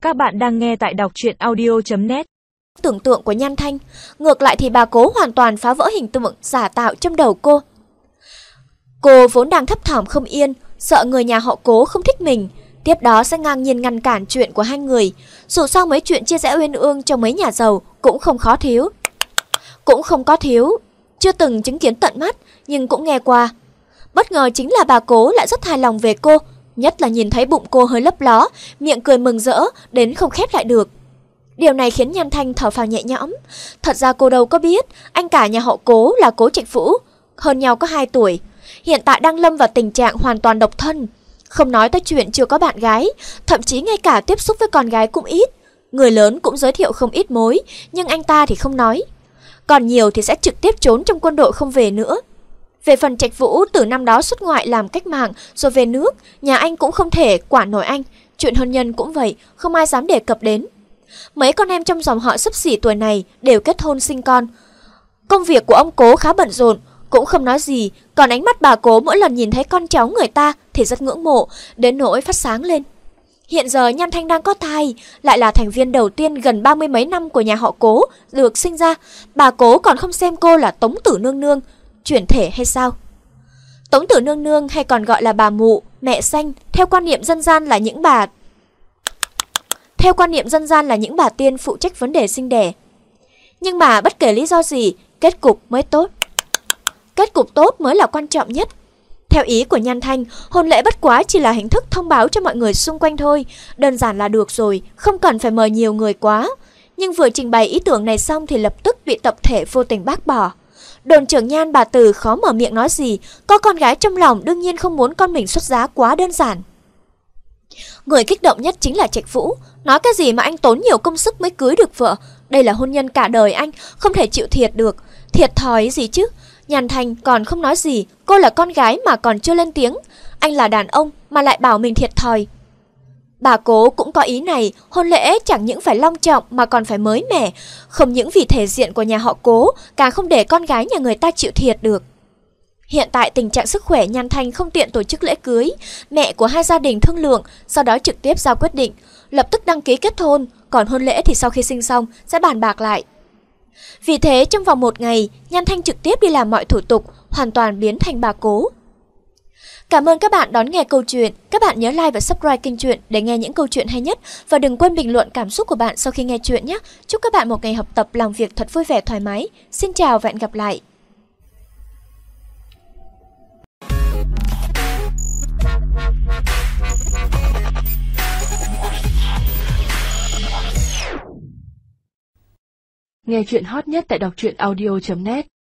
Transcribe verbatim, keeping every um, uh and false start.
Các bạn đang nghe tại đọc truyện audio chấm net. Tưởng tượng của Nhan Thanh, ngược lại thì bà Cố hoàn toàn phá vỡ hình tượng giả tạo trong đầu cô. Cô vốn đang thấp thỏm không yên, sợ người nhà họ Cố không thích mình, tiếp đó sẽ ngang nhiên ngăn cản chuyện của hai người. Dù sao mấy chuyện chia rẽ uyên ương trong mấy nhà giàu cũng không khó thiếu. Cũng không có thiếu, chưa từng chứng kiến tận mắt nhưng cũng nghe qua. Bất ngờ chính là bà Cố lại rất hài lòng về cô, nhất là nhìn thấy bụng cô hơi lấp ló, miệng cười mừng rỡ đến không khép lại được. Điều này khiến Nhan Thanh thở phào nhẹ nhõm. Thật ra cô đâu có biết, anh cả nhà họ Cố là Cố Trạch Vũ, hơn nhau có hai tuổi, hiện tại đang lâm vào tình trạng hoàn toàn độc thân. Không nói tới chuyện chưa có bạn gái, thậm chí ngay cả tiếp xúc với con gái cũng ít. Người lớn cũng giới thiệu không ít mối, nhưng anh ta thì không nói. Còn nhiều thì sẽ trực tiếp trốn trong quân đội không về nữa. Về phần Trạch Vũ, từ năm đó xuất ngoại làm cách mạng rồi về nước, nhà anh cũng không thể quản nổi anh. Chuyện hôn nhân cũng vậy, không ai dám đề cập đến. Mấy con em trong dòng họ xấp xỉ tuổi này đều kết hôn sinh con. Công việc của ông Cố khá bận rộn, cũng không nói gì. Còn ánh mắt bà Cố mỗi lần nhìn thấy con cháu người ta thì rất ngưỡng mộ, đến nỗi phát sáng lên. Hiện giờ Nhan Thanh đang có thai, lại là thành viên đầu tiên gần ba mươi mấy năm của nhà họ Cố được sinh ra. Bà Cố còn không xem cô là Tống Tử Nương Nương, chuyển thể hay sao? Tống Tử Nương Nương hay còn gọi là bà mụ, mẹ xanh, theo quan niệm dân gian là những bà Theo quan niệm dân gian là những bà tiên phụ trách vấn đề sinh đẻ. Nhưng mà bất kể lý do gì, kết cục mới tốt. Kết cục tốt mới là quan trọng nhất. Theo ý của Nhan Thanh, hôn lễ bất quá chỉ là hình thức thông báo cho mọi người xung quanh thôi, đơn giản là được rồi, không cần phải mời nhiều người quá. Nhưng vừa trình bày ý tưởng này xong thì lập tức bị tập thể vô tình bác bỏ. Đồn trưởng Nhan bà Từ khó mở miệng nói gì, có con gái trong lòng đương nhiên không muốn con mình xuất giá quá đơn giản. Người kích động nhất chính là Trạch Vũ, nói cái gì mà anh tốn nhiều công sức mới cưới được vợ, đây là hôn nhân cả đời anh, không thể chịu thiệt được. Thiệt thòi gì chứ? Nhan Thanh còn không nói gì, cô là con gái mà còn chưa lên tiếng, anh là đàn ông mà lại bảo mình thiệt thòi. Bà Cố cũng có ý này, hôn lễ chẳng những phải long trọng mà còn phải mới mẻ, không những vì thể diện của nhà họ Cố, càng không để con gái nhà người ta chịu thiệt được. Hiện tại tình trạng sức khỏe Nhan Thanh không tiện tổ chức lễ cưới, mẹ của hai gia đình thương lượng, sau đó trực tiếp ra quyết định, lập tức đăng ký kết hôn, còn hôn lễ thì sau khi sinh xong sẽ bàn bạc lại. Vì thế trong vòng một ngày, Nhan Thanh trực tiếp đi làm mọi thủ tục, hoàn toàn biến thành bà Cố. Cảm ơn các bạn đón nghe câu chuyện. Các bạn nhớ like và subscribe kênh truyện để nghe những câu chuyện hay nhất. Và đừng quên bình luận cảm xúc của bạn sau khi nghe chuyện nhé. Chúc các bạn một ngày học tập làm việc thật vui vẻ thoải mái. Xin chào và hẹn gặp lại. Nghe chuyện hot nhất tại đọc truyện audio chấm net.